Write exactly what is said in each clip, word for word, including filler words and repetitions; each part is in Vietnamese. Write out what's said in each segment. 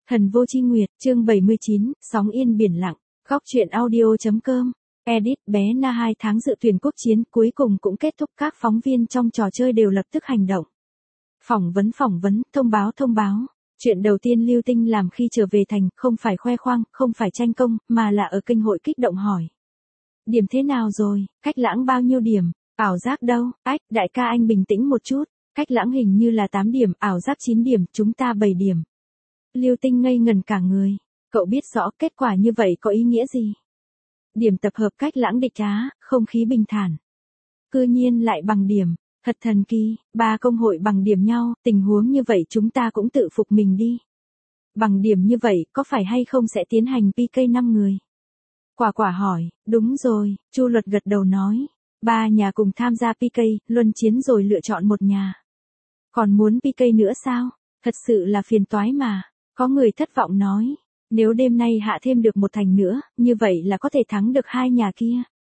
Thần vô chi nguyệt, chương bảy mươi chín, sóng yên biển lặng, góc truyện audio chấm com. Edit, bé Na hai tháng dự tuyển quốc chiến cuối cùng cũng kết thúc, các phóng viên trong trò chơi đều lập tức hành động. Phỏng vấn phỏng vấn, thông báo thông báo. Chuyện đầu tiên Lưu Tinh làm khi trở về thành, không phải khoe khoang, không phải tranh công, mà là ở kênh hội kích động hỏi. Điểm thế nào rồi, Cách Lãng bao nhiêu điểm, ảo giác đâu, ách, đại ca anh bình tĩnh một chút, Cách Lãng hình như là tám điểm, ảo giác chín điểm, chúng ta bảy điểm. Lưu Tinh ngây ngần cả người, cậu biết rõ kết quả như vậy có ý nghĩa gì? Điểm tập hợp Cách Lãng địch trá, không khí bình thản. Cư nhiên lại bằng điểm, thật thần kỳ, ba công hội bằng điểm nhau, tình huống như vậy chúng ta cũng tự phục mình đi. Bằng điểm như vậy có phải hay không sẽ tiến hành pê ca năm người? Quả quả hỏi, đúng rồi, Chu Luật gật đầu nói, ba nhà cùng tham gia pê ca, luân chiến rồi lựa chọn một nhà. Còn muốn pê ca nữa sao? Thật sự là phiền toái mà. Có người thất vọng nói, nếu đêm nay hạ thêm được một thành nữa, như vậy là có thể thắng được hai nhà kia.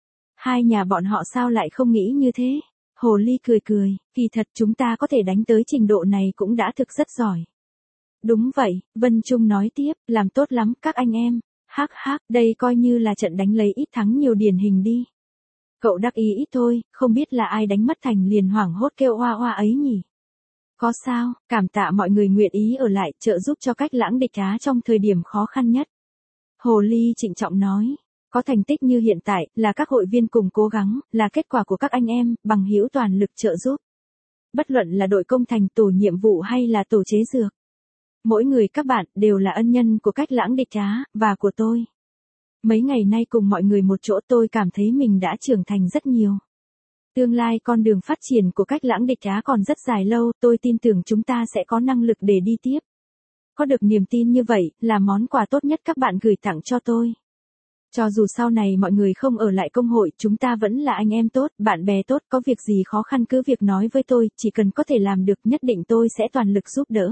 Hai nhà bọn họ sao lại không nghĩ như thế? Hồ Ly cười cười, kỳ thật chúng ta có thể đánh tới trình độ này cũng đã thực rất giỏi. Đúng vậy, Vân Trung nói tiếp, làm tốt lắm các anh em. Hắc hắc, đây coi như là trận đánh lấy ít thắng nhiều điển hình đi. Cậu đắc ý ít thôi, không biết là ai đánh mất thành liền hoảng hốt kêu oa oa ấy nhỉ? Có sao, cảm tạ mọi người nguyện ý ở lại trợ giúp cho Cách Lãng địch trá trong thời điểm khó khăn nhất. Hồ Ly trịnh trọng nói, có thành tích như hiện tại là các hội viên cùng cố gắng, là kết quả của các anh em, bằng hữu toàn lực trợ giúp. Bất luận là đội công thành tổ nhiệm vụ hay là tổ chế dược. Mỗi người các bạn đều là ân nhân của Cách Lãng địch trá, và của tôi. Mấy ngày nay cùng mọi người một chỗ tôi cảm thấy mình đã trưởng thành rất nhiều. Tương lai con đường phát triển của Cách Lãng địch trá còn rất dài lâu, tôi tin tưởng chúng ta sẽ có năng lực để đi tiếp. Có được niềm tin như vậy, là món quà tốt nhất các bạn gửi tặng cho tôi. Cho dù sau này mọi người không ở lại công hội, chúng ta vẫn là anh em tốt, bạn bè tốt, có việc gì khó khăn cứ việc nói với tôi, chỉ cần có thể làm được nhất định tôi sẽ toàn lực giúp đỡ.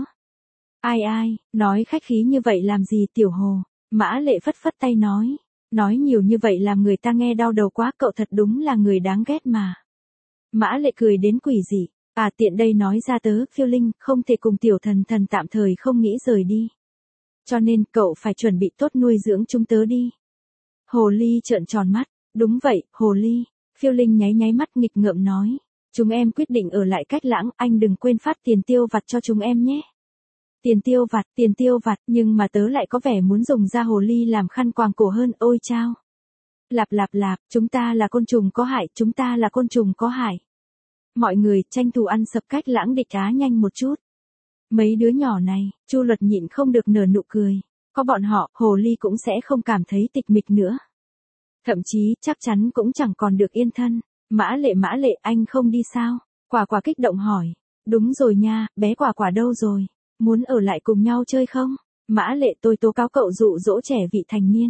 Ai ai, nói khách khí như vậy làm gì Tiểu Hồ, Mã Lệ phất phất tay nói, nói nhiều như vậy làm người ta nghe đau đầu quá, cậu thật đúng là người đáng ghét mà. Mã Lệ cười đến quỷ dị, à tiện đây nói ra tớ, Phiêu Linh, không thể cùng tiểu thần thần tạm thời không nghĩ rời đi. Cho nên cậu phải chuẩn bị tốt nuôi dưỡng chúng tớ đi. Hồ Ly trợn tròn mắt, đúng vậy, Hồ Ly, Phiêu Linh nháy nháy mắt nghịch ngợm nói, chúng em quyết định ở lại Cách Lãng, anh đừng quên phát tiền tiêu vặt cho chúng em nhé. Tiền tiêu vặt, tiền tiêu vặt, nhưng mà tớ lại có vẻ muốn dùng da Hồ Ly làm khăn quàng cổ hơn, ôi chao. Lạp lạp lạp, chúng ta là côn trùng có hại, chúng ta là côn trùng có hại. Mọi người tranh thủ ăn sập Cách Lãng địch trá nhanh một chút. Mấy đứa nhỏ này, Chu Luật nhịn không được nở nụ cười. Có bọn họ, Hồ Ly cũng sẽ không cảm thấy tịch mịch nữa. Thậm chí, chắc chắn cũng chẳng còn được yên thân. Mã Lệ Mã Lệ, anh không đi sao? Quả Quả kích động hỏi. Đúng rồi nha, bé Quả Quả đâu rồi? Muốn ở lại cùng nhau chơi không? Mã Lệ, tôi tố cáo cậu dụ dỗ trẻ vị thành niên.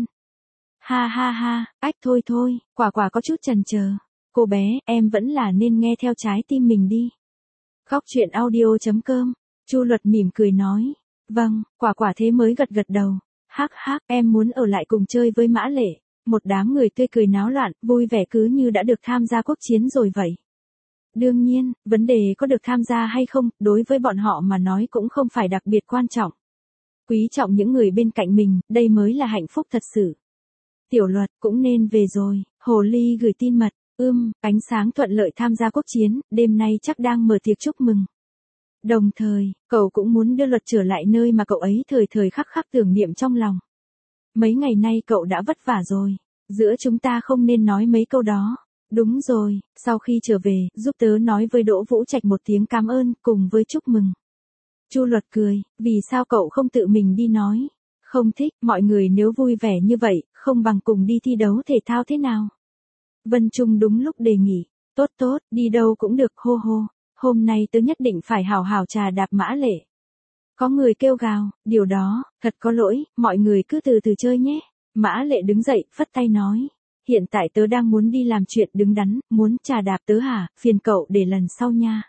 Ha ha ha, ách thôi thôi, Quả Quả có chút chần chờ. Cô bé, em vẫn là nên nghe theo trái tim mình đi. Góc truyện audio chấm com. Chu Luật mỉm cười nói. Vâng, Quả Quả thế mới gật gật đầu. Hắc hắc, em muốn ở lại cùng chơi với Mã Lệ. Một đám người tươi cười náo loạn, vui vẻ cứ như đã được tham gia quốc chiến rồi vậy. Đương nhiên, vấn đề có được tham gia hay không, đối với bọn họ mà nói cũng không phải đặc biệt quan trọng. Quý trọng những người bên cạnh mình, đây mới là hạnh phúc thật sự. Tiểu Luật, cũng nên về rồi, Hồ Ly gửi tin mật, ưm, ánh sáng thuận lợi tham gia quốc chiến, đêm nay chắc đang mở tiệc chúc mừng. Đồng thời, cậu cũng muốn đưa Luật trở lại nơi mà cậu ấy thời thời khắc khắc tưởng niệm trong lòng. Mấy ngày nay cậu đã vất vả rồi, giữa chúng ta không nên nói mấy câu đó. Đúng rồi, sau khi trở về, giúp tớ nói với Đỗ Vũ Trạch một tiếng cảm ơn, cùng với chúc mừng. Chu Luật cười, vì sao cậu không tự mình đi nói? Không thích, mọi người nếu vui vẻ như vậy, không bằng cùng đi thi đấu thể thao thế nào? Vân Trung đúng lúc đề nghị, tốt tốt, đi đâu cũng được, hô hô, hôm nay tớ nhất định phải hào hào trà đạp Mã Lệ. Có người kêu gào, điều đó, thật có lỗi, mọi người cứ từ từ chơi nhé. Mã Lệ đứng dậy, phất tay nói. Hiện tại tớ đang muốn đi làm chuyện đứng đắn, muốn trà đạp tớ hả, phiền cậu để lần sau nha.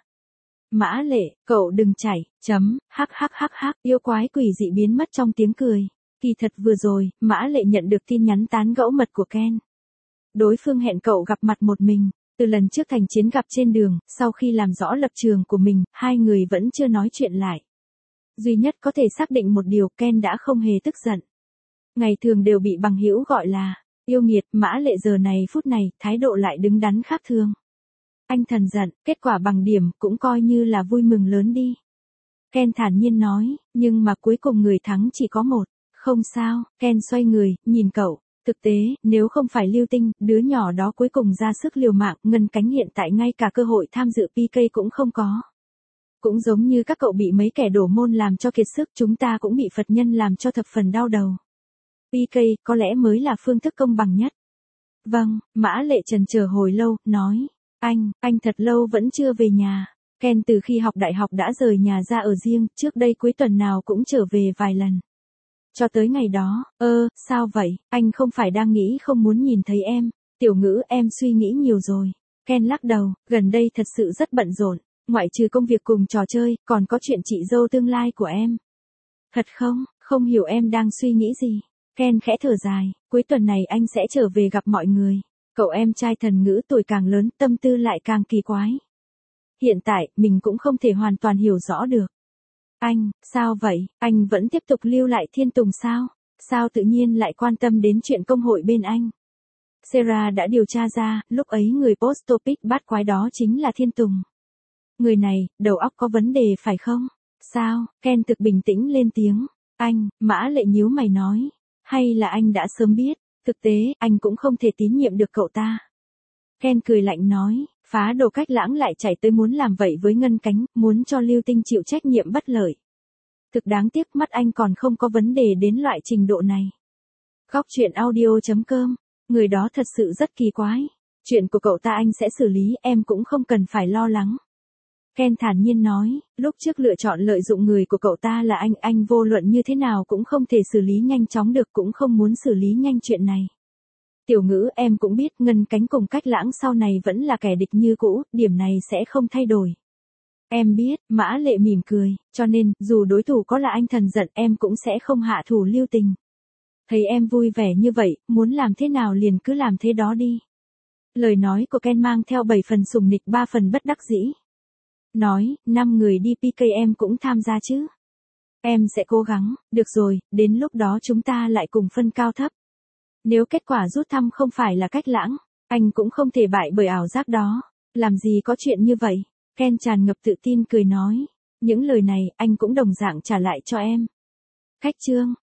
Mã Lệ, cậu đừng chảy, chấm, hắc hắc hắc hắc, yêu quái quỷ dị biến mất trong tiếng cười. Kỳ thật vừa rồi, Mã Lệ nhận được tin nhắn tán gẫu mật của Ken. Đối phương hẹn cậu gặp mặt một mình, từ lần trước thành chiến gặp trên đường, sau khi làm rõ lập trường của mình, hai người vẫn chưa nói chuyện lại. Duy nhất có thể xác định một điều, Ken đã không hề tức giận. Ngày thường đều bị bằng hữu gọi là yêu nghiệt, Mã Lệ giờ này phút này, thái độ lại đứng đắn khác thường. Anh thần giận, kết quả bằng điểm, cũng coi như là vui mừng lớn đi. Ken thản nhiên nói, nhưng mà cuối cùng người thắng chỉ có một. Không sao, Ken xoay người, nhìn cậu. Thực tế, nếu không phải Lưu Tinh, đứa nhỏ đó cuối cùng ra sức liều mạng, Ngân Cánh hiện tại ngay cả cơ hội tham dự pê ca cũng không có. Cũng giống như các cậu bị mấy kẻ đổ môn làm cho kiệt sức, chúng ta cũng bị Phật nhân làm cho thập phần đau đầu. pê ca có lẽ mới là phương thức công bằng nhất. Vâng, Mã Lệ trần chờ hồi lâu, nói. Anh, anh thật lâu vẫn chưa về nhà. Ken từ khi học đại học đã rời nhà ra ở riêng, trước đây cuối tuần nào cũng trở về vài lần. Cho tới ngày đó, ơ, sao vậy, anh không phải đang nghĩ không muốn nhìn thấy em. Tiểu Ngữ, em suy nghĩ nhiều rồi. Ken lắc đầu, gần đây thật sự rất bận rộn, ngoại trừ công việc cùng trò chơi, còn có chuyện chị dâu tương lai của em. Thật không, không hiểu em đang suy nghĩ gì. Ken khẽ thở dài, cuối tuần này anh sẽ trở về gặp mọi người. Cậu em trai Thần Ngữ tuổi càng lớn, tâm tư lại càng kỳ quái. Hiện tại, mình cũng không thể hoàn toàn hiểu rõ được. Anh, sao vậy, anh vẫn tiếp tục lưu lại Thiên Tùng sao? Sao tự nhiên lại quan tâm đến chuyện công hội bên anh? Sarah đã điều tra ra, lúc ấy người post topic bắt quái đó chính là Thiên Tùng. Người này, đầu óc có vấn đề phải không? Sao? Ken thực bình tĩnh lên tiếng. Anh, Mã Lệ nhíu mày nói. Hay là anh đã sớm biết? Thực tế, anh cũng không thể tín nhiệm được cậu ta. Ken cười lạnh nói, Phá Đồ Cách Lãng lại chạy tới muốn làm vậy với Ngân Cánh, muốn cho Lưu Tinh chịu trách nhiệm bất lợi. Thực đáng tiếc, mắt anh còn không có vấn đề đến loại trình độ này. Góc truyện audio chấm com, người đó thật sự rất kỳ quái. Chuyện của cậu ta anh sẽ xử lý, em cũng không cần phải lo lắng. Ken thản nhiên nói, lúc trước lựa chọn lợi dụng người của cậu ta là anh, anh vô luận như thế nào cũng không thể xử lý nhanh chóng được, cũng không muốn xử lý nhanh chuyện này. Tiểu Ngữ, em cũng biết Ngân Cánh cùng Cách Lãng sau này vẫn là kẻ địch như cũ, điểm này sẽ không thay đổi. Em biết, Mã Lệ mỉm cười, cho nên, dù đối thủ có là anh thần giận, em cũng sẽ không hạ thủ lưu tình. Thấy em vui vẻ như vậy, muốn làm thế nào liền cứ làm thế đó đi. Lời nói của Ken mang theo bảy phần sùng nịch ba phần bất đắc dĩ. Nói, năm người đi pê ca em cũng tham gia chứ. Em sẽ cố gắng, được rồi, đến lúc đó chúng ta lại cùng phân cao thấp. Nếu kết quả rút thăm không phải là Cách Lãng, anh cũng không thể bại bởi ảo giác đó. Làm gì có chuyện như vậy? Ken tràn ngập tự tin cười nói. Những lời này, anh cũng đồng dạng trả lại cho em. Khách chương.